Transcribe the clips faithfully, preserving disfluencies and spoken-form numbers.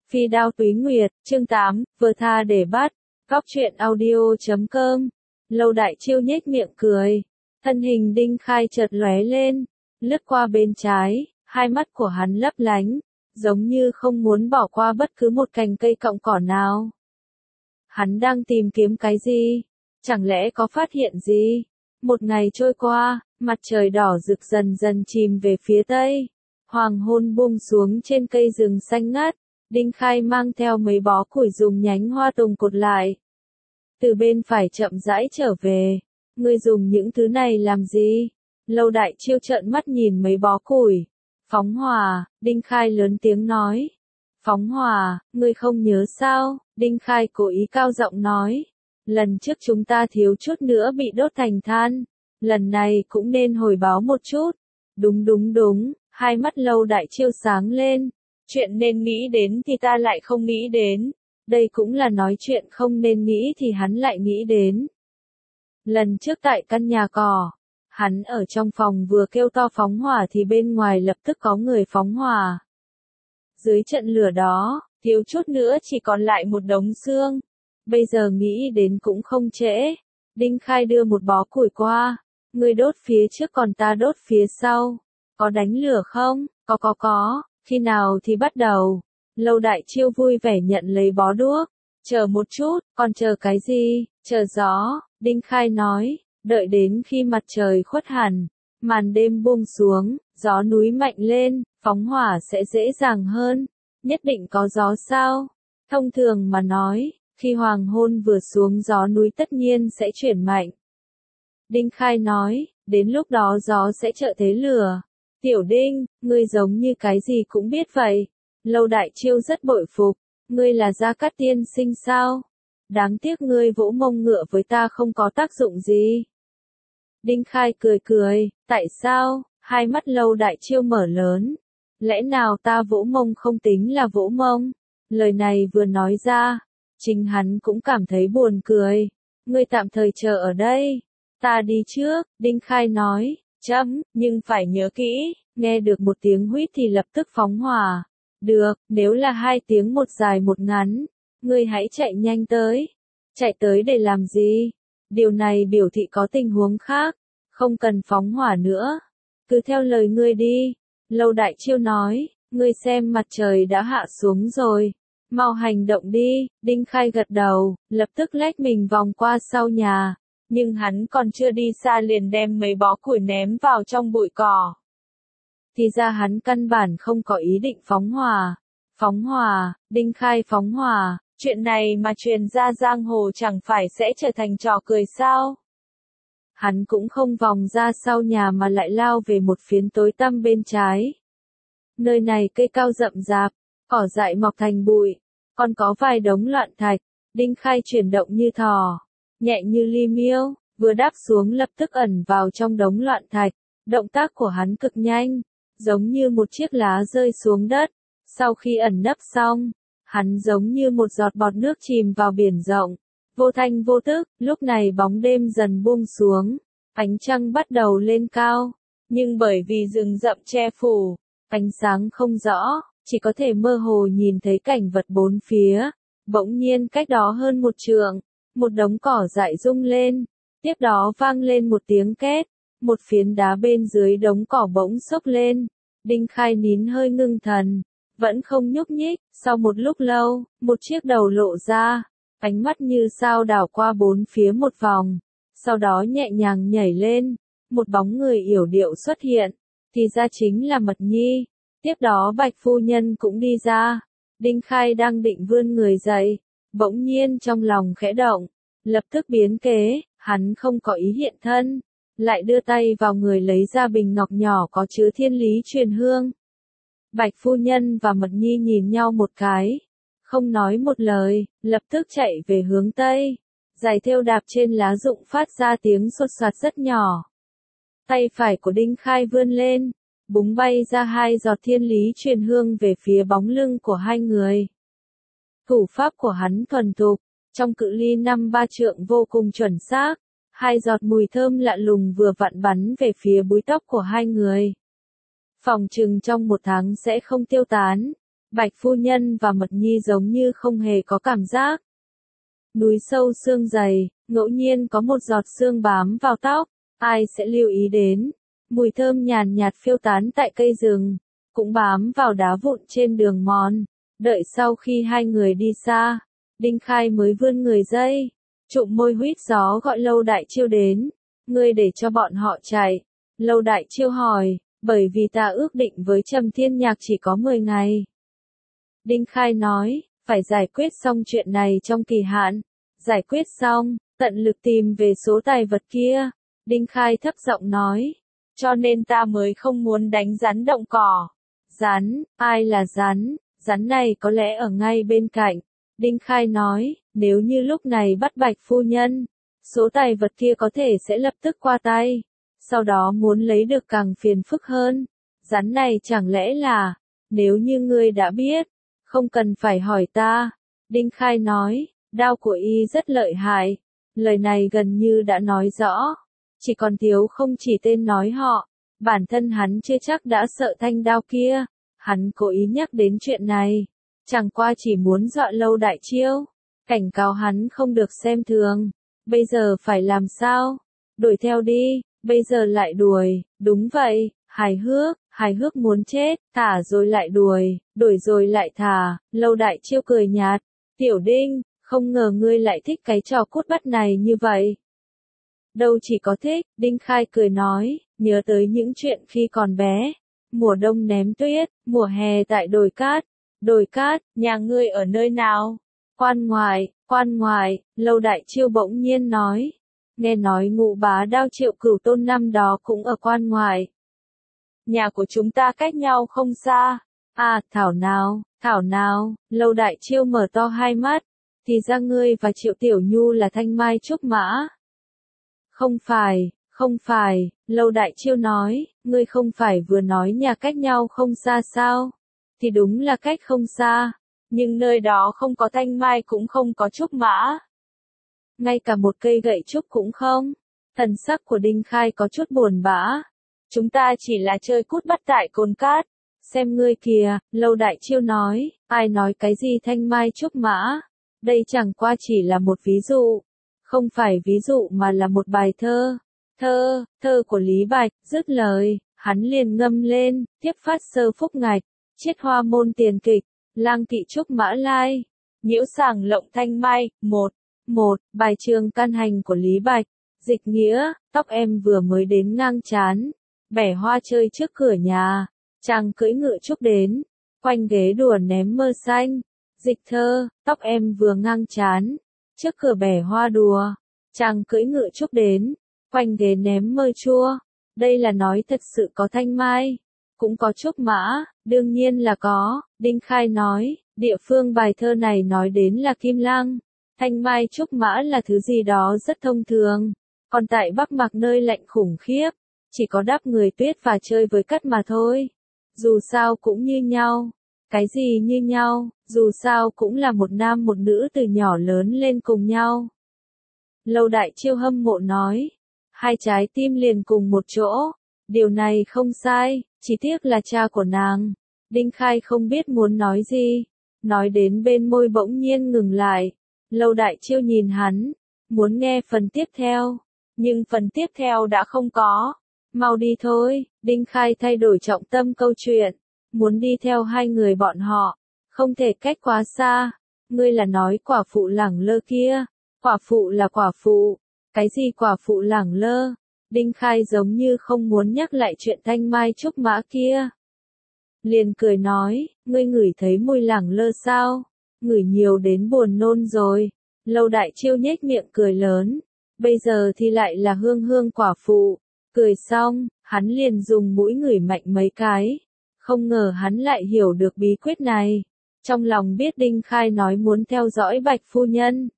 Phi đao túy nguyệt, chương tám, vừa tha để bắt, góc truyện audio chấm com. Lâu Đại Chiêu nhếch miệng cười, thân hình Đinh Khai chợt lóe lên, lướt qua bên trái, hai mắt của hắn lấp lánh, giống như không muốn bỏ qua bất cứ một cành cây cọng cỏ nào. Hắn đang tìm kiếm cái gì? Chẳng lẽ có phát hiện gì? Một ngày trôi qua, mặt trời đỏ rực dần dần chìm về phía tây, hoàng hôn buông xuống trên cây rừng xanh ngắt. Đinh Khai mang theo mấy bó củi dùng nhánh hoa tùng cột lại. Từ bên phải chậm rãi trở về. Ngươi dùng những thứ này làm gì? Lâu Đại Chiêu trợn mắt nhìn mấy bó củi. Phóng hỏa, Đinh Khai lớn tiếng nói. Phóng hỏa, ngươi không nhớ sao? Đinh Khai cố ý cao giọng nói. Lần trước chúng ta thiếu chút nữa bị đốt thành than. Lần này cũng nên hồi báo một chút. Đúng đúng đúng, hai mắt Lâu Đại Chiêu sáng lên. Chuyện nên nghĩ đến thì ta lại không nghĩ đến. Đây cũng là nói chuyện không nên nghĩ thì hắn lại nghĩ đến. Lần trước tại căn nhà cỏ, hắn ở trong phòng vừa kêu to phóng hỏa thì bên ngoài lập tức có người phóng hỏa. Dưới trận lửa đó, thiếu chút nữa chỉ còn lại một đống xương. Bây giờ nghĩ đến cũng không trễ. Đinh Khai đưa một bó củi qua. Người đốt phía trước còn ta đốt phía sau. Có đánh lửa không? Có có có. Khi nào thì bắt đầu? Lâu Đại Chiêu vui vẻ nhận lấy bó đuốc. Chờ một chút, còn chờ cái gì? Chờ gió, Đinh Khai nói, đợi đến khi mặt trời khuất hẳn, màn đêm buông xuống, gió núi mạnh lên, phóng hỏa sẽ dễ dàng hơn. Nhất định có gió sao? Thông thường mà nói, khi hoàng hôn vừa xuống gió núi tất nhiên sẽ chuyển mạnh. Đinh Khai nói, đến lúc đó gió sẽ trợ thế lửa. Tiểu Đinh, ngươi giống như cái gì cũng biết vậy. Lâu Đại Chiêu rất bội phục. Ngươi là Gia Cát tiên sinh sao? Đáng tiếc ngươi vỗ mông ngựa với ta không có tác dụng gì. Đinh Khai cười cười, tại sao? Hai mắt Lâu Đại Chiêu mở lớn. Lẽ nào ta vỗ mông không tính là vỗ mông? Lời này vừa nói ra, chính hắn cũng cảm thấy buồn cười. Ngươi tạm thời chờ ở đây. Ta đi trước, Đinh Khai nói. Chấm, nhưng phải nhớ kỹ, nghe được một tiếng huýt thì lập tức phóng hỏa. Được, nếu là hai tiếng một dài một ngắn, ngươi hãy chạy nhanh tới. Chạy tới để làm gì? Điều này biểu thị có tình huống khác, không cần phóng hỏa nữa. Cứ theo lời ngươi đi. Lâu Đại Chiêu nói, ngươi xem mặt trời đã hạ xuống rồi. Mau hành động đi. Đinh Khai gật đầu, lập tức lách mình vòng qua sau nhà. Nhưng hắn còn chưa đi xa liền đem mấy bó củi ném vào trong bụi cỏ. Thì ra hắn căn bản không có ý định phóng hỏa. Phóng hỏa, Đinh Khai phóng hỏa, chuyện này mà truyền ra giang hồ chẳng phải sẽ trở thành trò cười sao? Hắn cũng không vòng ra sau nhà mà lại lao về một phiến tối tăm bên trái. Nơi này cây cao rậm rạp, cỏ dại mọc thành bụi, còn có vài đống loạn thạch. Đinh Khai chuyển động như thỏ, nhẹ như li miêu, vừa đáp xuống lập tức ẩn vào trong đống loạn thạch. Động tác của hắn cực nhanh, giống như một chiếc lá rơi xuống đất. Sau khi ẩn nấp xong, hắn giống như một giọt bọt nước chìm vào biển rộng. Vô thanh vô tức, lúc này bóng đêm dần buông xuống, ánh trăng bắt đầu lên cao. Nhưng bởi vì rừng rậm che phủ, ánh sáng không rõ, chỉ có thể mơ hồ nhìn thấy cảnh vật bốn phía. Bỗng nhiên cách đó hơn một trượng, một đống cỏ dại rung lên, tiếp đó vang lên một tiếng két, một phiến đá bên dưới đống cỏ bỗng xốc lên. Đinh Khai nín hơi ngưng thần, vẫn không nhúc nhích. Sau một lúc lâu, một chiếc đầu lộ ra, ánh mắt như sao đảo qua bốn phía một vòng, sau đó nhẹ nhàng nhảy lên, một bóng người yểu điệu xuất hiện, thì ra chính là Mật Nhi. Tiếp đó Bạch phu nhân cũng đi ra. Đinh Khai đang định vươn người dậy, bỗng nhiên trong lòng khẽ động, lập tức biến kế, hắn không có ý hiện thân, lại đưa tay vào người lấy ra bình ngọc nhỏ có chứa thiên lý truyền hương. Bạch phu nhân và Mật Nhi nhìn nhau một cái, không nói một lời, lập tức chạy về hướng tây. Giày thêu đạp trên lá rụng phát ra tiếng xột xoạt rất nhỏ. Tay phải của Đinh Khai vươn lên, búng bay ra hai giọt thiên lý truyền hương về phía bóng lưng của hai người. Thủ pháp của hắn thuần thục, trong cự ly năm ba trượng vô cùng chuẩn xác. Hai giọt mùi thơm lạ lùng vừa vặn bắn về phía búi tóc của hai người. Phòng chừng trong một tháng sẽ không tiêu tán. Bạch phu nhân và Mật Nhi giống như không hề có cảm giác. Núi sâu xương dày, ngẫu nhiên có một giọt sương bám vào tóc, ai sẽ lưu ý đến. Mùi thơm nhàn nhạt phiêu tán tại cây rừng, cũng bám vào đá vụn trên đường mòn. Đợi sau khi hai người đi xa, Đinh Khai mới vươn người dây, trụm môi huýt gió gọi Lâu Đại Chiêu đến. Ngươi để cho bọn họ chạy. Lâu Đại Chiêu hỏi, bởi vì ta ước định với Trầm Thiên Nhạc chỉ có mười ngày. Đinh Khai nói, phải giải quyết xong chuyện này trong kỳ hạn. Giải quyết xong, tận lực tìm về số tài vật kia. Đinh Khai thấp giọng nói, cho nên ta mới không muốn đánh rắn động cỏ. Rắn, ai là rắn? Rắn này có lẽ ở ngay bên cạnh. Đinh Khai nói, nếu như lúc này bắt Bạch phu nhân, số tài vật kia có thể sẽ lập tức qua tay. Sau đó muốn lấy được càng phiền phức hơn. Rắn này chẳng lẽ là, nếu như ngươi đã biết, không cần phải hỏi ta. Đinh Khai nói, đao của y rất lợi hại. Lời này gần như đã nói rõ. Chỉ còn thiếu không chỉ tên nói họ. Bản thân hắn chưa chắc đã sợ thanh đao kia. Hắn cố ý nhắc đến chuyện này. Chẳng qua chỉ muốn dọa Lâu Đại Chiêu. Cảnh cáo hắn không được xem thường. Bây giờ phải làm sao? Đuổi theo đi. Bây giờ lại đuổi. Đúng vậy. Hài hước. Hài hước muốn chết. Thả rồi lại đuổi. Đuổi rồi lại thả. Lâu Đại Chiêu cười nhạt. Tiểu Đinh, không ngờ ngươi lại thích cái trò cút bắt này như vậy. Đâu chỉ có thích. Đinh Khai cười nói. Nhớ tới những chuyện khi còn bé. Mùa đông ném tuyết. Mùa hè tại đồi cát. Đồi cát, nhà ngươi ở nơi nào? Quan ngoại, quan ngoại. Lâu Đại Chiêu bỗng nhiên nói. Nghe nói Ngũ Bá Đao Triệu Cửu Tôn năm đó cũng ở quan ngoại. Nhà của chúng ta cách nhau không xa. À, thảo nào, thảo nào. Lâu Đại Chiêu mở to hai mắt. Thì ra ngươi và Triệu Tiểu Nhu là thanh mai trúc mã. Không phải, không phải. Lâu Đại Chiêu nói. Ngươi không phải vừa nói nhà cách nhau không xa sao? Thì đúng là cách không xa. Nhưng nơi đó không có thanh mai cũng không có trúc mã. Ngay cả một cây gậy trúc cũng không. Thần sắc của Đinh Khai có chút buồn bã. Chúng ta chỉ là chơi cút bắt tại cồn cát. Xem ngươi kìa, Lâu Đại Chiêu nói. Ai nói cái gì thanh mai trúc mã? Đây chẳng qua chỉ là một ví dụ. Không phải ví dụ mà là một bài thơ. Thơ, thơ của Lý Bạch. Dứt lời, hắn liền ngâm lên. Tiếp phát sơ phúc ngạch. Chiết hoa môn tiền kịch. Lang thị trúc mã lai. Nhiễu sàng lộng thanh mai. Một. Một. Bài trường căn hành của Lý Bạch. Dịch nghĩa. Tóc em vừa mới đến ngang chán. Bẻ hoa chơi trước cửa nhà. Chàng cưỡi ngựa trúc đến. Quanh ghế đùa ném mơ xanh. Dịch thơ. Tóc em vừa ngang chán. Trước cửa bẻ hoa đùa. Chàng cưỡi ngựa trúc đến. Quanh ghế ném mơ chua. Đây là nói thật sự có thanh mai. Cũng có trúc mã. Đương nhiên là có. Đinh Khai nói. Địa phương bài thơ này nói đến là Kim Lăng. Thanh mai trúc mã là thứ gì đó rất thông thường. Còn tại Bắc Mạc nơi lạnh khủng khiếp. Chỉ có đắp người tuyết và chơi với cát mà thôi. Dù sao cũng như nhau. Cái gì như nhau, dù sao cũng là một nam một nữ từ nhỏ lớn lên cùng nhau. Lâu Đại Chiêu hâm mộ nói. Hai trái tim liền cùng một chỗ. Điều này không sai, chỉ tiếc là cha của nàng. Đinh Khai không biết muốn nói gì. Nói đến bên môi bỗng nhiên ngừng lại. Lâu Đại Chiêu nhìn hắn. Muốn nghe phần tiếp theo. Nhưng phần tiếp theo đã không có. Mau đi thôi. Đinh Khai thay đổi trọng tâm câu chuyện. Muốn đi theo hai người bọn họ. Không thể cách quá xa. Ngươi là nói quả phụ lẳng lơ kia. Quả phụ là quả phụ. Cái gì quả phụ lẳng lơ? Đinh Khai giống như không muốn nhắc lại chuyện thanh mai trúc mã kia. Liền cười nói, ngươi ngửi thấy mùi lẳng lơ sao? Ngửi nhiều đến buồn nôn rồi. Lâu Đại Chiêu nhếch miệng cười lớn. Bây giờ thì lại là hương hương quả phụ. Cười xong, hắn liền dùng mũi ngửi mạnh mấy cái. Không ngờ hắn lại hiểu được bí quyết này. Trong lòng biết Đinh Khai nói muốn theo dõi Bạch phu nhân.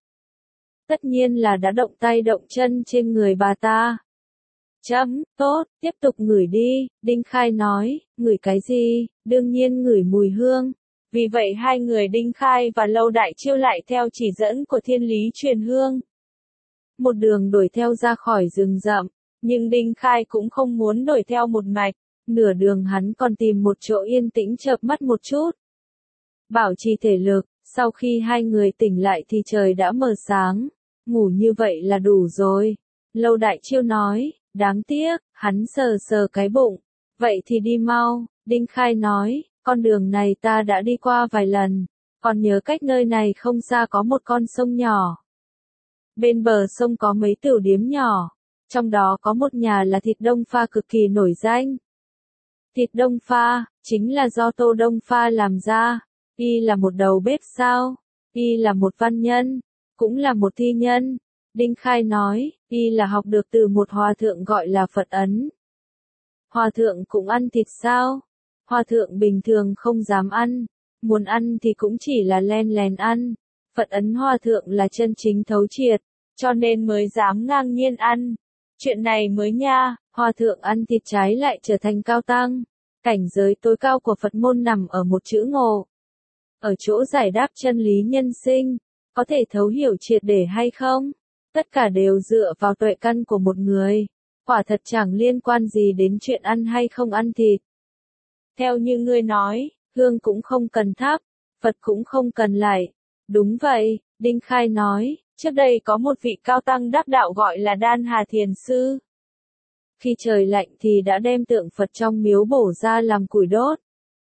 Tất nhiên là đã động tay động chân trên người bà ta. Chấm, tốt, tiếp tục ngửi đi. Đinh Khai nói, ngửi cái gì? Đương nhiên ngửi mùi hương. Vì vậy hai người Đinh Khai và Lâu Đại Chiêu lại theo chỉ dẫn của Thiên Lý Truyền Hương. Một đường đuổi theo ra khỏi rừng rậm. Nhưng Đinh Khai cũng không muốn đuổi theo một mạch. Nửa đường hắn còn tìm một chỗ yên tĩnh chợp mắt một chút. bảo trì thể lực, sau khi hai người tỉnh lại thì trời đã mờ sáng, ngủ như vậy là đủ rồi. Lâu Đại Chiêu nói, đáng tiếc, hắn sờ sờ cái bụng, vậy thì đi mau, Đinh Khai nói, con đường này ta đã đi qua vài lần, còn nhớ cách nơi này không xa có một con sông nhỏ. Bên bờ sông có mấy tiểu điếm nhỏ, trong đó có một nhà là thịt Đông Pha cực kỳ nổi danh. Thịt Đông Pha, chính là do Tô Đông Pha làm ra, y là một đầu bếp sao, y là một văn nhân, cũng là một thi nhân. Đinh Khai nói, y là học được từ một hòa thượng gọi là Phật Ấn. Hòa thượng cũng ăn thịt sao? Hòa thượng bình thường không dám ăn, muốn ăn thì cũng chỉ là len lén ăn. Phật Ấn hòa thượng là chân chính thấu triệt, cho nên mới dám ngang nhiên ăn. Chuyện này mới nha, hòa thượng ăn thịt trái lại trở thành cao tăng. Cảnh giới tối cao của Phật môn nằm ở một chữ ngộ. Ở chỗ giải đáp chân lý nhân sinh, có thể thấu hiểu triệt để hay không? Tất cả đều dựa vào tuệ căn của một người. Quả thật chẳng liên quan gì đến chuyện ăn hay không ăn thịt. Theo như ngươi nói, hương cũng không cần thắp, Phật cũng không cần lạy. Đúng vậy, Đinh Khai nói, trước đây có một vị cao tăng đắc đạo gọi là Đan Hà Thiền Sư. Khi trời lạnh thì đã đem tượng Phật trong miếu bổ ra làm củi đốt.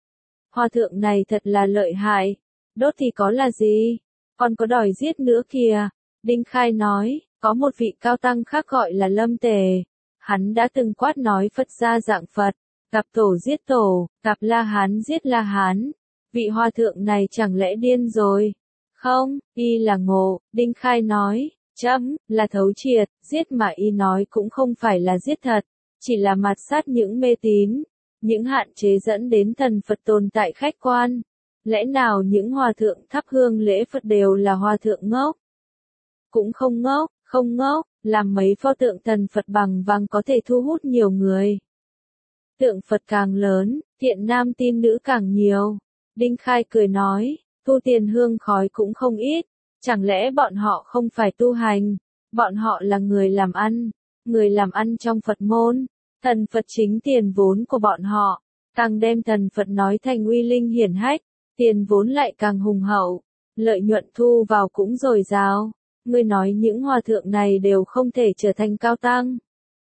Hòa thượng này thật là lợi hại, đốt thì có là gì, còn có đòi giết nữa kìa. Đinh Khai nói, có một vị cao tăng khác gọi là Lâm Tề, hắn đã từng quát nói Phật ra dạng Phật, gặp tổ giết tổ, gặp La Hán giết La Hán. Vị hòa thượng này chẳng lẽ điên rồi? Không, y là ngộ, Đinh Khai nói, chấm, là thấu triệt, giết mà y nói cũng không phải là giết thật, chỉ là mạt sát những mê tín, những hạn chế dẫn đến thần Phật tồn tại khách quan. Lẽ nào những hòa thượng thắp hương lễ Phật đều là hòa thượng ngốc? Cũng không ngốc, không ngốc, làm mấy pho tượng thần Phật bằng vàng có thể thu hút nhiều người. Tượng Phật càng lớn, thiện nam tín nữ càng nhiều. Đinh Khai cười nói, thu tiền hương khói cũng không ít, chẳng lẽ bọn họ không phải tu hành, bọn họ là người làm ăn, người làm ăn trong Phật môn, thần Phật chính tiền vốn của bọn họ, càng đem thần Phật nói thành uy linh hiển hách, tiền vốn lại càng hùng hậu, lợi nhuận thu vào cũng dồi dào. Ngươi nói những hòa thượng này đều không thể trở thành cao tăng.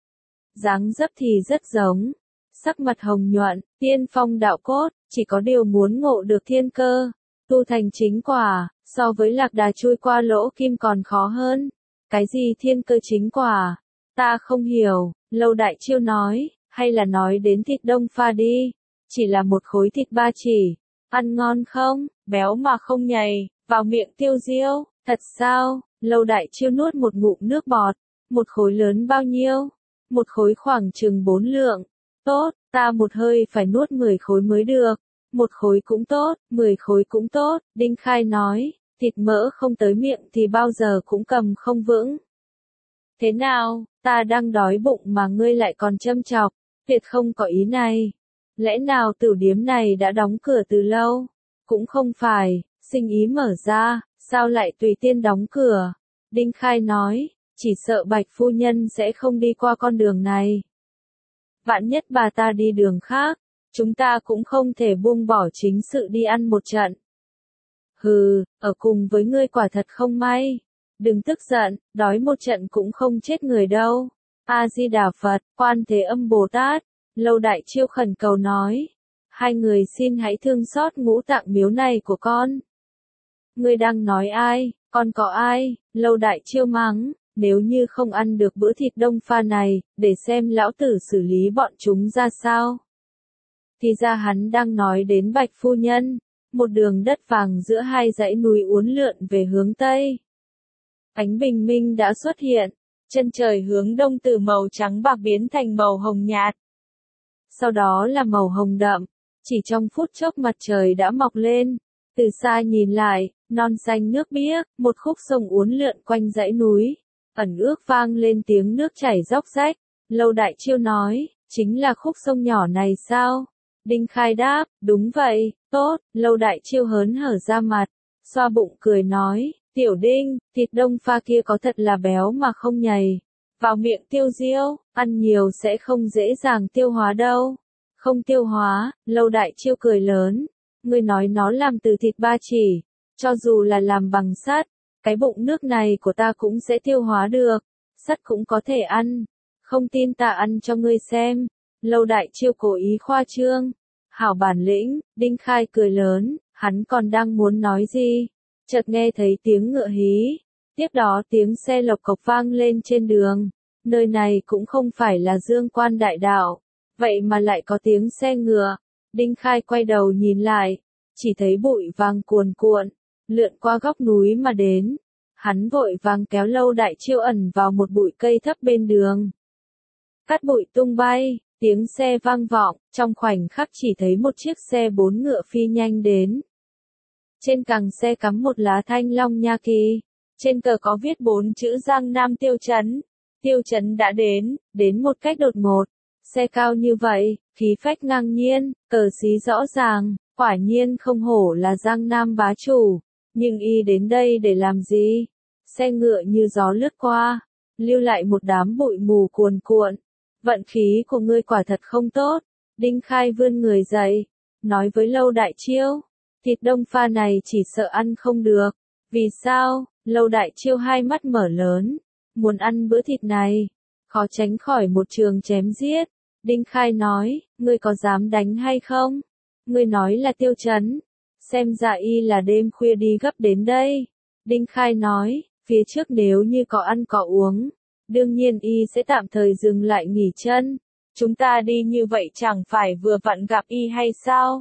Dáng dấp thì rất giống, sắc mặt hồng nhuận, tiên phong đạo cốt, chỉ có điều muốn ngộ được thiên cơ, tu thành chính quả, so với lạc đà chui qua lỗ kim còn khó hơn. Cái gì thiên cơ chính quả? Ta không hiểu, Lâu Đại Chiêu nói, hay là nói đến thịt Đông Pha đi, chỉ là một khối thịt ba chỉ, ăn ngon không, béo mà không nhầy, vào miệng tiêu diêu, thật sao? Lâu Đại Chiêu nuốt một ngụm nước bọt, một khối lớn bao nhiêu? Một khối khoảng chừng bốn lượng. Tốt, ta một hơi phải nuốt mười khối mới được. Một khối cũng tốt, mười khối cũng tốt, Đinh Khai nói, thịt mỡ không tới miệng thì bao giờ cũng cầm không vững. Thế nào, ta đang đói bụng mà ngươi lại còn châm chọc, tuyệt không có ý này. Lẽ nào tiểu điếm này đã đóng cửa từ lâu? Cũng không phải, sinh ý mở ra, sao lại tùy tiên đóng cửa? Đinh Khai nói, chỉ sợ Bạch phu nhân sẽ không đi qua con đường này. Vạn nhất bà ta đi đường khác, chúng ta cũng không thể buông bỏ chính sự đi ăn một trận. Hừ, ở cùng với ngươi quả thật không may. Đừng tức giận, đói một trận cũng không chết người đâu. A-di-đà Phật, Quan Thế Âm Bồ Tát, Lâu Đại Chiêu khẩn cầu nói. Hai người xin hãy thương xót ngũ tạng miếu này của con. Ngươi đang nói ai, con có ai? Lâu Đại Chiêu mắng, nếu như không ăn được bữa thịt Đông Pha này, để xem lão tử xử lý bọn chúng ra sao. Thì ra hắn đang nói đến Bạch phu nhân, một đường đất vàng giữa hai dãy núi uốn lượn về hướng Tây. Ánh bình minh đã xuất hiện, chân trời hướng đông từ màu trắng bạc biến thành màu hồng nhạt. Sau đó là màu hồng đậm, chỉ trong phút chốc mặt trời đã mọc lên, từ xa nhìn lại, non xanh nước biếc, một khúc sông uốn lượn quanh dãy núi, ẩn ước vang lên tiếng nước chảy róc rách. Lâu Đại Chiêu nói, chính là khúc sông nhỏ này sao? Đinh Khai đáp, đúng vậy, tốt. Lâu Đại Chiêu hớn hở ra mặt, xoa bụng cười nói, tiểu Đinh, thịt Đông Pha kia có thật là béo mà không nhầy, vào miệng tiêu diêu, ăn nhiều sẽ không dễ dàng tiêu hóa đâu. Không tiêu hóa, Lâu Đại Chiêu cười lớn, Ngươi nói nó làm từ thịt ba chỉ, cho dù là làm bằng sắt, cái bụng nước này của ta cũng sẽ tiêu hóa được, sắt cũng có thể ăn, không tin ta ăn cho ngươi xem. Lâu Đại Chiêu cố ý khoa trương, hảo bản lĩnh. Đinh Khai cười lớn, hắn còn đang muốn nói gì, chợt nghe thấy tiếng ngựa hí, tiếp đó tiếng xe lộc cộc vang lên trên đường. Nơi này cũng không phải là Dương Quan đại đạo, vậy mà lại có tiếng xe ngựa. Đinh Khai quay đầu nhìn lại, chỉ thấy bụi vàng cuồn cuộn, lượn qua góc núi mà đến. Hắn vội vàng kéo Lâu Đại Chiêu ẩn vào một bụi cây thấp bên đường. Cát bụi tung bay, tiếng xe vang vọng, trong khoảnh khắc chỉ thấy một chiếc xe bốn ngựa phi nhanh đến. Trên cẳng xe cắm một lá thanh long nha kỳ, trên cờ có viết bốn chữ Giang Nam Tiêu Chấn. Tiêu Chấn đã đến, đến một cách đột ngột. Xe cao như vậy, khí phách ngang nhiên, cờ xí rõ ràng, quả nhiên không hổ là Giang Nam bá chủ. Nhưng y đến đây để làm gì? Xe ngựa như gió lướt qua, lưu lại một đám bụi mù cuồn cuộn. Vận khí của ngươi quả thật không tốt. Đinh Khai vươn người dậy, nói với Lâu Đại Chiêu, thịt đông pha này chỉ sợ ăn không được. Vì sao? Lâu Đại Chiêu hai mắt mở lớn, muốn ăn bữa thịt này, khó tránh khỏi một trường chém giết. Đinh Khai nói, ngươi có dám đánh hay không? Ngươi nói là Tiêu Chấn, xem ra y là đêm khuya đi gấp đến đây. Đinh Khai nói, phía trước nếu như có ăn có uống, đương nhiên y sẽ tạm thời dừng lại nghỉ chân. Chúng ta đi như vậy chẳng phải vừa vặn gặp y hay sao?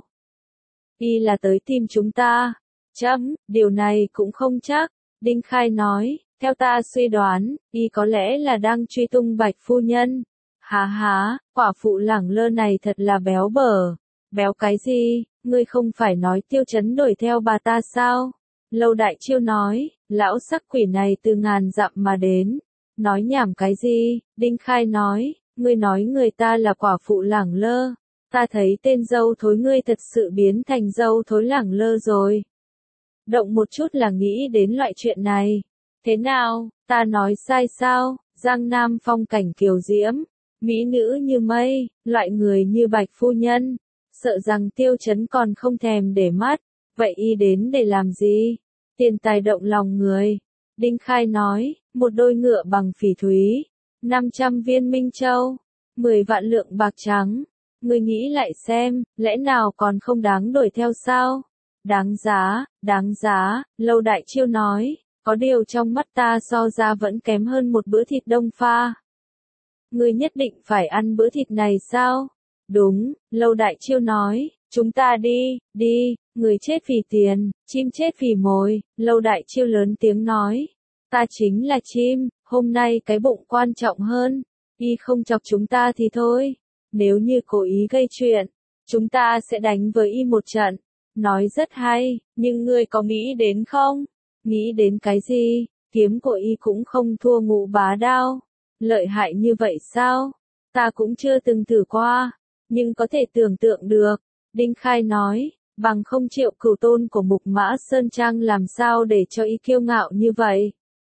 Y là tới tìm chúng ta. Chấm, điều này cũng không chắc. Đinh Khai nói, theo ta suy đoán, y có lẽ là đang truy tung Bạch phu nhân. Há há, quả phụ lẳng lơ này thật là béo bở. Béo cái gì, ngươi không phải nói Tiêu Chấn đuổi theo bà ta sao? Lâu Đại Chiêu nói, lão sắc quỷ này từ ngàn dặm mà đến. Nói nhảm cái gì? Đinh Khai nói, ngươi nói người ta là quả phụ lẳng lơ. Ta thấy tên dâu thối ngươi thật sự biến thành dâu thối lẳng lơ rồi. Động một chút là nghĩ đến loại chuyện này. Thế nào, ta nói sai sao? Giang Nam phong cảnh kiều diễm, mỹ nữ như mây, loại người như Bạch phu nhân, sợ rằng Tiêu Chấn còn không thèm để mắt. Vậy y đến để làm gì? Tiền tài động lòng người. Đinh Khai nói, một đôi ngựa bằng phỉ thúy, năm trăm viên minh châu, mười vạn lượng bạc trắng. Ngươi nghĩ lại xem, lẽ nào còn không đáng đuổi theo sao? Đáng giá, đáng giá. Lâu Đại Chiêu nói, có điều trong mắt ta so ra vẫn kém hơn một bữa thịt đông pha. Ngươi nhất định phải ăn bữa thịt này sao? Đúng, Lâu Đại Chiêu nói, chúng ta đi, đi, người chết vì tiền, chim chết vì mồi. Lâu Đại Chiêu lớn tiếng nói, ta chính là chim, hôm nay cái bụng quan trọng hơn, y không chọc chúng ta thì thôi, nếu như cố ý gây chuyện, chúng ta sẽ đánh với y một trận. Nói rất hay, nhưng ngươi có nghĩ đến không? Nghĩ đến cái gì? Kiếm của y cũng không thua Ngũ Bá Đao. Lợi hại như vậy sao? Ta cũng chưa từng thử qua, nhưng có thể tưởng tượng được. Đinh Khai nói, bằng không Triệu Cửu tôn của Mục Mã Sơn Trang làm sao để cho y kiêu ngạo như vậy?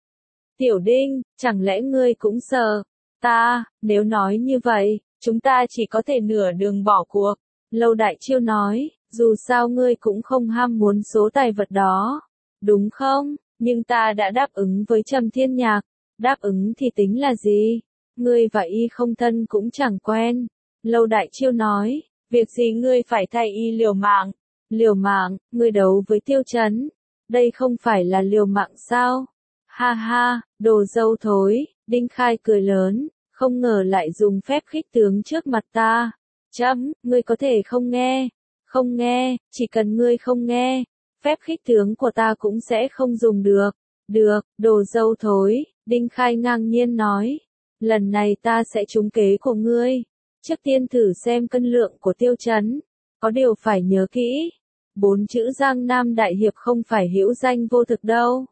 Tiểu Đinh, chẳng lẽ ngươi cũng sợ? Ta, nếu nói như vậy, chúng ta chỉ có thể nửa đường bỏ cuộc. Lâu Đại Chiêu nói, dù sao ngươi cũng không ham muốn số tài vật đó, đúng không? Nhưng ta đã đáp ứng với Trầm Thiên Nhạc. Đáp ứng thì tính là gì? Ngươi và y không thân cũng chẳng quen. Lâu Đại Chiêu nói, việc gì ngươi phải thay y liều mạng? Liều mạng, ngươi đấu với Tiêu Chấn. Đây không phải là liều mạng sao? Ha ha, đồ dâu thối. Đinh Khai cười lớn, không ngờ lại dùng phép khích tướng trước mặt ta. Chấm, ngươi có thể không nghe. Không nghe, chỉ cần ngươi không nghe, phép khích tướng của ta cũng sẽ không dùng được. Được, đồ dâu thối. Đinh Khai ngang nhiên nói, lần này ta sẽ trúng kế của ngươi. Trước tiên thử xem cân lượng của Tiêu Chấn. Có điều phải nhớ kỹ, bốn chữ Giang Nam Đại Hiệp không phải hữu danh vô thực đâu.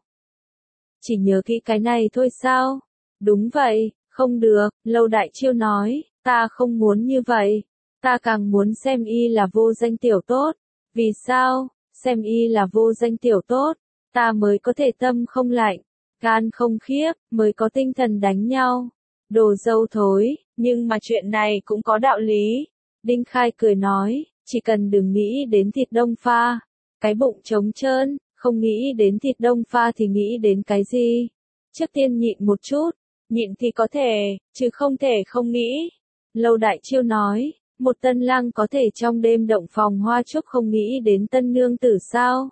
Chỉ nhớ kỹ cái này thôi sao? Đúng vậy, không được. Lâu Đại Chiêu nói, ta không muốn như vậy. Ta càng muốn xem y là vô danh tiểu tốt. Vì sao? Xem y là vô danh tiểu tốt, ta mới có thể tâm không lạnh, gan không khiếp, mới có tinh thần đánh nhau. Đồ dâu thối, nhưng mà chuyện này cũng có đạo lý. Đinh Khai cười nói, Chỉ cần đừng nghĩ đến thịt đông pha. Cái bụng trống trơn, không nghĩ đến thịt đông pha thì nghĩ đến cái gì? Trước tiên nhịn một chút, nhịn thì có thể, chứ không thể không nghĩ. Lâu Đại Chiêu nói, một tân lang có thể trong đêm động phòng hoa trúc không nghĩ đến tân nương tử sao?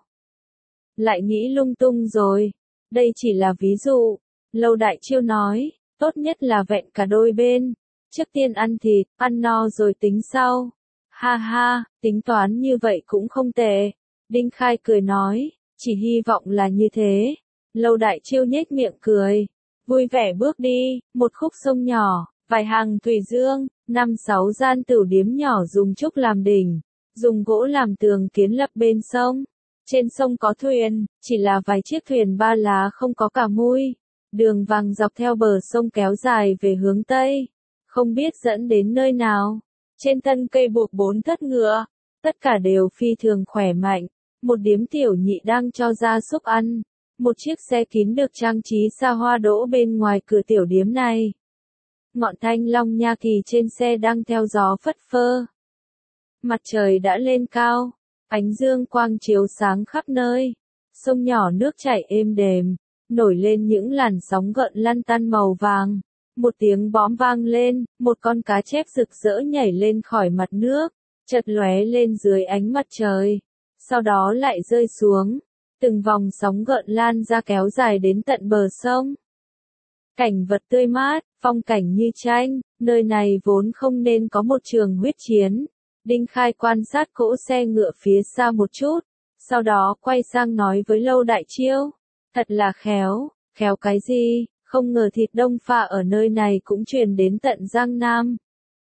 Lại nghĩ lung tung rồi. Đây chỉ là ví dụ. Lâu Đại Chiêu nói, tốt nhất là vẹn cả đôi bên. Trước tiên ăn thịt, ăn no rồi tính sau. Ha ha, tính toán như vậy cũng không tệ. Đinh Khai cười nói, chỉ hy vọng là như thế. Lâu Đại Chiêu nhếch miệng cười, vui vẻ bước đi, một khúc sông nhỏ, vài hàng thủy dương, năm sáu gian tửu điếm nhỏ dùng trúc làm đỉnh, dùng gỗ làm tường kiến lập bên sông. Trên sông có thuyền, chỉ là vài chiếc thuyền ba lá không có cả mui. Đường vàng dọc theo bờ sông kéo dài về hướng Tây, không biết dẫn đến nơi nào. Trên thân cây buộc bốn thất ngựa, tất cả đều phi thường khỏe mạnh. Một điếm tiểu nhị đang cho gia súc ăn. Một chiếc xe kín được trang trí xa hoa đỗ bên ngoài cửa tiểu điếm này. Ngọn thanh long nha kỳ trên xe đang theo gió phất phơ. Mặt trời đã lên cao, ánh dương quang chiếu sáng khắp nơi. Sông nhỏ nước chảy êm đềm, nổi lên những làn sóng gợn lăn tăn màu vàng. Một tiếng bóm vang lên, một con cá chép rực rỡ nhảy lên khỏi mặt nước, chợt lóe lên dưới ánh mặt trời, sau đó lại rơi xuống. Từng vòng sóng gợn lan ra kéo dài đến tận bờ sông. Cảnh vật tươi mát, phong cảnh như tranh, nơi này vốn không nên có một trường huyết chiến. Đinh Khai quan sát cỗ xe ngựa phía xa một chút, sau đó quay sang nói với Lâu Đại Chiêu, thật là khéo, khéo cái gì, không ngờ thịt đông pha ở nơi này cũng truyền đến tận Giang Nam.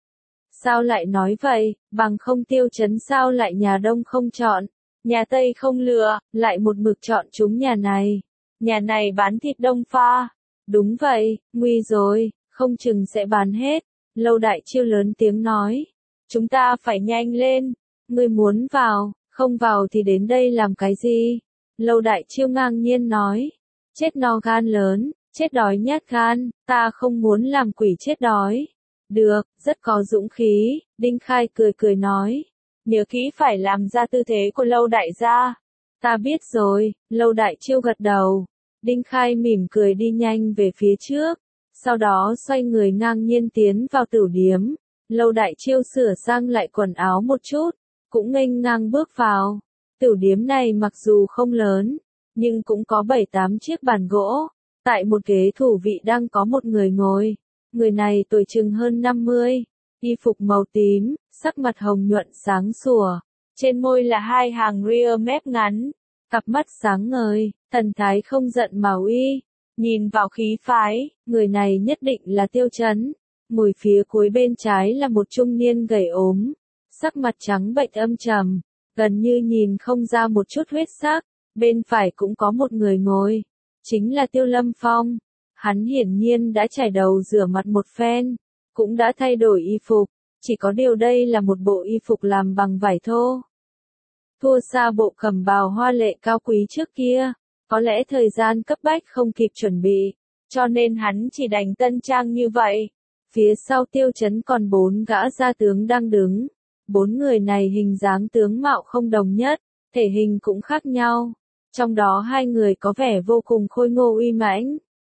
Sao lại nói vậy, bằng không Tiêu Chấn sao lại nhà Đông không chọn, nhà Tây không lựa, lại một mực chọn chúng nhà này. Nhà này bán thịt đông pha. Đúng vậy, nguy rồi, không chừng sẽ bán hết. Lâu Đại Chiêu lớn tiếng nói, chúng ta phải nhanh lên, ngươi muốn vào, không vào thì đến đây làm cái gì? Lâu Đại Chiêu ngang nhiên nói, chết no gan lớn, chết đói nhát gan, ta không muốn làm quỷ chết đói. Được, rất có dũng khí. Đinh Khai cười cười nói, nhớ kỹ phải làm ra tư thế của Lâu Đại gia. Ta biết rồi. Lâu Đại Chiêu gật đầu. Đinh Khai mỉm cười đi nhanh về phía trước, sau đó xoay người ngang nhiên tiến vào tửu điếm. Lâu Đại Chiêu sửa sang lại quần áo một chút, cũng nghênh ngang bước vào. Tửu điếm này mặc dù không lớn, nhưng cũng có bảy tám chiếc bàn gỗ. Tại một ghế thủ vị đang có một người ngồi. Người này tuổi chừng hơn năm mươi, y phục màu tím, sắc mặt hồng nhuận sáng sủa, trên môi là hai hàng ria mép ngắn, cặp mắt sáng ngời, thần thái không giận mà uy. Nhìn vào khí phái, người này nhất định là Tiêu Chấn. Ngồi phía cuối bên trái là một trung niên gầy ốm, sắc mặt trắng bệch âm trầm, gần như nhìn không ra một chút huyết sắc. Bên phải cũng có một người ngồi, chính là Tiêu Lâm Phong. Hắn hiển nhiên đã chải đầu rửa mặt một phen, cũng đã thay đổi y phục, chỉ có điều đây là một bộ y phục làm bằng vải thô. Thua xa bộ cẩm bào hoa lệ cao quý trước kia, có lẽ thời gian cấp bách không kịp chuẩn bị, cho nên hắn chỉ đành tân trang như vậy. Phía sau Tiêu Chấn còn bốn gã gia tướng đang đứng. Bốn người này hình dáng tướng mạo không đồng nhất, thể hình cũng khác nhau. Trong đó hai người có vẻ vô cùng khôi ngô uy mãnh.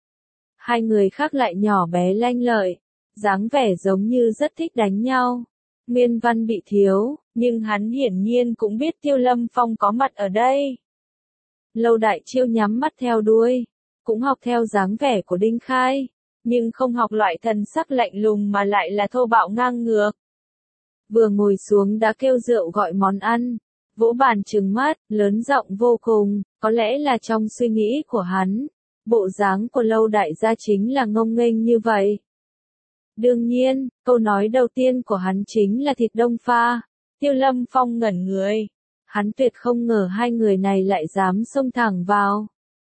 Hai người khác lại nhỏ bé lanh lợi, dáng vẻ giống như rất thích đánh nhau. Nguyên văn bị thiếu, nhưng hắn hiển nhiên cũng biết Tiêu Lâm Phong có mặt ở đây. Lâu Đại Chiêu nhắm mắt theo đuôi, cũng học theo dáng vẻ của Đinh Khai, nhưng không học loại thần sắc lạnh lùng mà lại là thô bạo ngang ngược. Vừa ngồi xuống đã kêu rượu gọi món ăn, vỗ bàn trừng mắt, lớn giọng vô cùng, có lẽ là trong suy nghĩ của hắn. Bộ dáng của Lâu Đại gia chính là ngông nghênh như vậy. Đương nhiên, câu nói đầu tiên của hắn chính là thịt đông pha. Tiêu Lâm Phong ngẩn người. Hắn tuyệt không ngờ hai người này lại dám xông thẳng vào.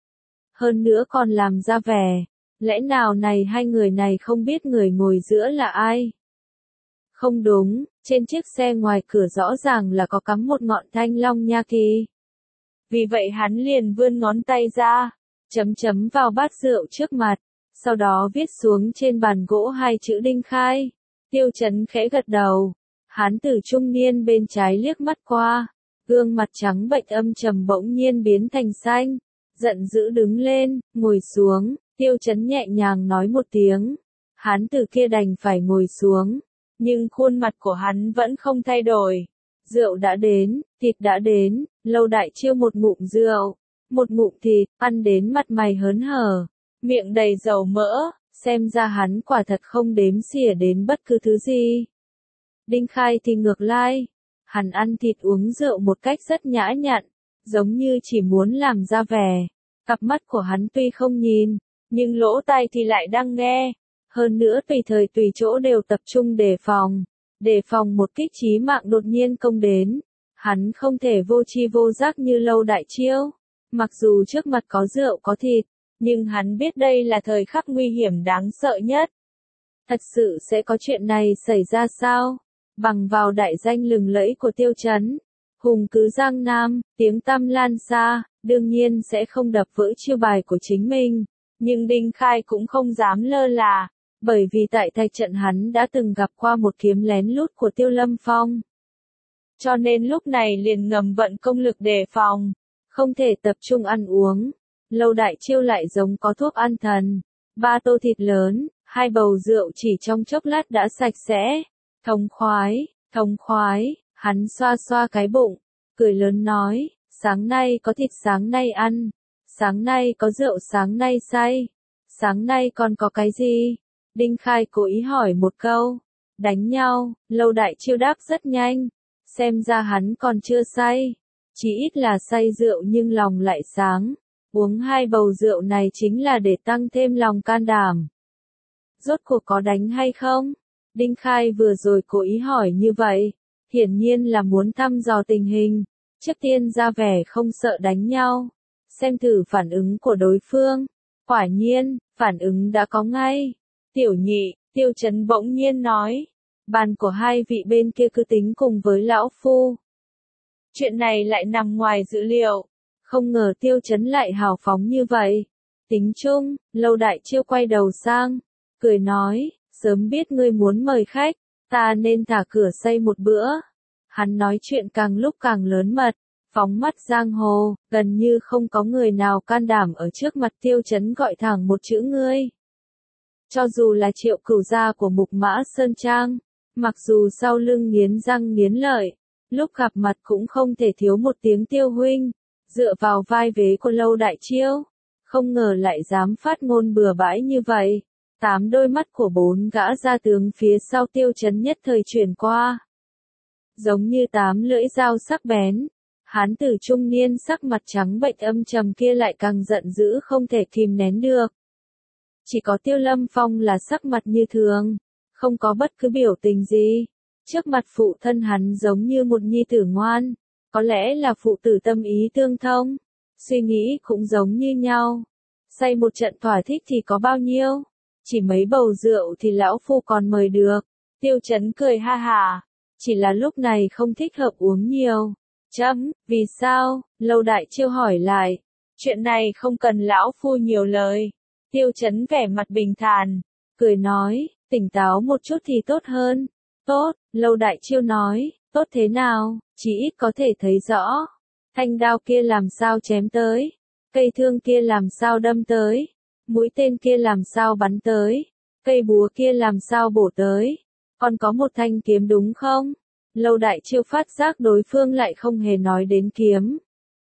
Hơn nữa còn làm ra vẻ. Lẽ nào này hai người này không biết người ngồi giữa là ai? Không đúng, trên chiếc xe ngoài cửa rõ ràng là có cắm một ngọn thanh long nha kỳ. Vì vậy hắn liền vươn ngón tay ra, chấm chấm vào bát rượu trước mặt, sau đó viết xuống trên bàn gỗ hai chữ Đinh Khai. Tiêu Chấn khẽ gật đầu, Hán tử trung niên bên trái liếc mắt qua, gương mặt trắng bệch âm trầm bỗng nhiên biến thành xanh, giận dữ đứng lên, ngồi xuống, Tiêu Chấn nhẹ nhàng nói một tiếng. Hán tử kia đành phải ngồi xuống, nhưng khuôn mặt của hắn vẫn không thay đổi. Rượu đã đến, thịt đã đến, Lâu Đại Chiêu một ngụm rượu, một ngụm thịt, ăn đến mặt mày hớn hở, miệng đầy dầu mỡ, xem ra hắn quả thật không đếm xỉa đến bất cứ thứ gì. Đinh Khai thì ngược lại, hắn ăn thịt uống rượu một cách rất nhã nhặn, giống như chỉ muốn làm ra vẻ. Cặp mắt của hắn tuy không nhìn, nhưng lỗ tai thì lại đang nghe. Hơn nữa tùy thời tùy chỗ đều tập trung đề phòng, đề phòng một kích chí mạng đột nhiên công đến. Hắn không thể vô tri vô giác như Lâu Đại Chiêu. Mặc dù trước mặt có rượu có thịt, nhưng hắn biết đây là thời khắc nguy hiểm đáng sợ nhất. Thật sự sẽ có chuyện này xảy ra sao? Bằng vào đại danh lừng lẫy của Tiêu Chấn, hùng cứ Giang Nam, tiếng tăm lan xa, đương nhiên sẽ không đập vỡ chiêu bài của chính mình. Nhưng Đinh Khai cũng không dám lơ là, bởi vì tại thạch trận hắn đã từng gặp qua một kiếm lén lút của Tiêu Lâm Phong. Cho nên lúc này liền ngầm vận công lực đề phòng, không thể tập trung ăn uống. Lâu Đại Chiêu lại giống có thuốc an thần, ba tô thịt lớn, hai bầu rượu chỉ trong chốc lát đã sạch sẽ. Thống khoái, thống khoái, hắn xoa xoa cái bụng, cười lớn nói, sáng nay có thịt sáng nay ăn, sáng nay có rượu sáng nay say, sáng nay còn có cái gì? Đinh Khai cố ý hỏi một câu, đánh nhau, Lâu Đại Chiêu đáp rất nhanh, xem ra hắn còn chưa say, chỉ ít là say rượu nhưng lòng lại sáng, uống hai bầu rượu này chính là để tăng thêm lòng can đảm. Rốt cuộc có đánh hay không? Đinh Khai vừa rồi cố ý hỏi như vậy, hiển nhiên là muốn thăm dò tình hình, trước tiên ra vẻ không sợ đánh nhau, xem thử phản ứng của đối phương. Quả nhiên, phản ứng đã có ngay. Tiểu Nhị, Tiêu Chấn bỗng nhiên nói, bàn của hai vị bên kia cứ tính cùng với lão phu. Chuyện này lại nằm ngoài dự liệu, không ngờ Tiêu Chấn lại hào phóng như vậy. Tính chung, Lâu Đại Chiêu quay đầu sang, cười nói, sớm biết ngươi muốn mời khách, ta nên thả cửa xây một bữa. Hắn nói chuyện càng lúc càng lớn mật, phóng mắt giang hồ, gần như không có người nào can đảm ở trước mặt Tiêu Chấn gọi thẳng một chữ ngươi. Cho dù là Triệu Cửu gia của Mục Mã Sơn Trang, mặc dù sau lưng nghiến răng nghiến lợi, lúc gặp mặt cũng không thể thiếu một tiếng Tiêu huynh, dựa vào vai vế của Lâu Đại Chiêu, không ngờ lại dám phát ngôn bừa bãi như vậy. Tám đôi mắt của bốn gã gia tướng phía sau Tiêu Chấn nhất thời chuyển qua, giống như tám lưỡi dao sắc bén. Hán tử trung niên sắc mặt trắng bệch âm trầm kia lại càng giận dữ không thể kìm nén được. Chỉ có Tiêu Lâm Phong là sắc mặt như thường, không có bất cứ biểu tình gì. Trước mặt phụ thân hắn giống như một nhi tử ngoan, có lẽ là phụ tử tâm ý tương thông, suy nghĩ cũng giống như nhau. Say một trận thỏa thích thì có bao nhiêu? Chỉ mấy bầu rượu thì lão phu còn mời được. Tiêu Chấn cười ha hả, chỉ là lúc này không thích hợp uống nhiều. Chấm, vì sao? Lâu Đại Chiêu hỏi lại. Chuyện này không cần lão phu nhiều lời. Tiêu Chấn vẻ mặt bình thản, cười nói, tỉnh táo một chút thì tốt hơn. Tốt, Lâu Đại Chiêu nói, tốt thế nào, chỉ ít có thể thấy rõ. Thanh đao kia làm sao chém tới, cây thương kia làm sao đâm tới, mũi tên kia làm sao bắn tới, cây búa kia làm sao bổ tới, còn có một thanh kiếm đúng không? Lâu Đại Chiêu phát giác đối phương lại không hề nói đến kiếm.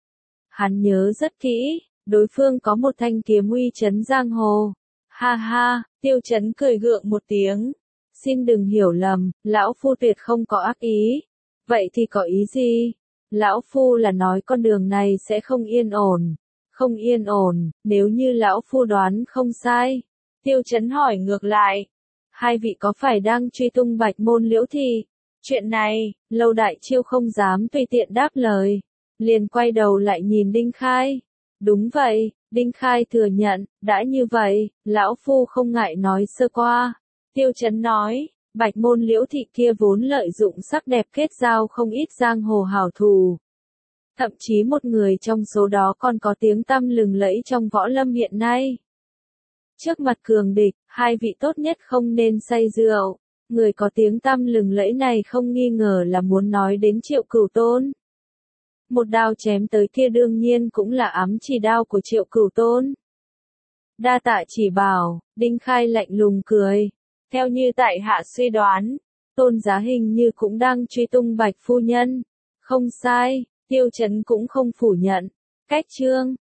Hắn nhớ rất kỹ, đối phương có một thanh kiếm uy chấn giang hồ. Ha ha, Tiêu Chấn cười gượng một tiếng. Xin đừng hiểu lầm, lão phu tuyệt không có ác ý. Vậy thì có ý gì? Lão phu là nói con đường này sẽ không yên ổn. Không yên ổn, nếu như lão phu đoán không sai. Tiêu Chấn hỏi ngược lại. Hai vị có phải đang truy tung Bạch Môn Liễu Thị? Chuyện này, Lâu Đại Chiêu không dám tùy tiện đáp lời. Liền quay đầu lại nhìn Đinh Khai. Đúng vậy, Đinh Khai thừa nhận, đã như vậy, lão phu không ngại nói sơ qua. Tiêu Chấn nói, Bạch Môn Liễu Thị kia vốn lợi dụng sắc đẹp kết giao không ít giang hồ hảo thủ. Thậm chí một người trong số đó còn có tiếng tăm lừng lẫy trong võ lâm hiện nay. Trước mặt cường địch, hai vị tốt nhất không nên say rượu. Người có tiếng tăm lừng lẫy này không nghi ngờ là muốn nói đến Triệu Cửu Tôn. Một đao chém tới kia đương nhiên cũng là ám chỉ đao của Triệu Cửu Tôn. Đa tạ chỉ bảo, Đinh Khai lạnh lùng cười. Theo như tại hạ suy đoán, Tôn Giá hình như cũng đang truy tung Bạch phu nhân. Không sai, Tiêu Chấn cũng không phủ nhận. Cách chương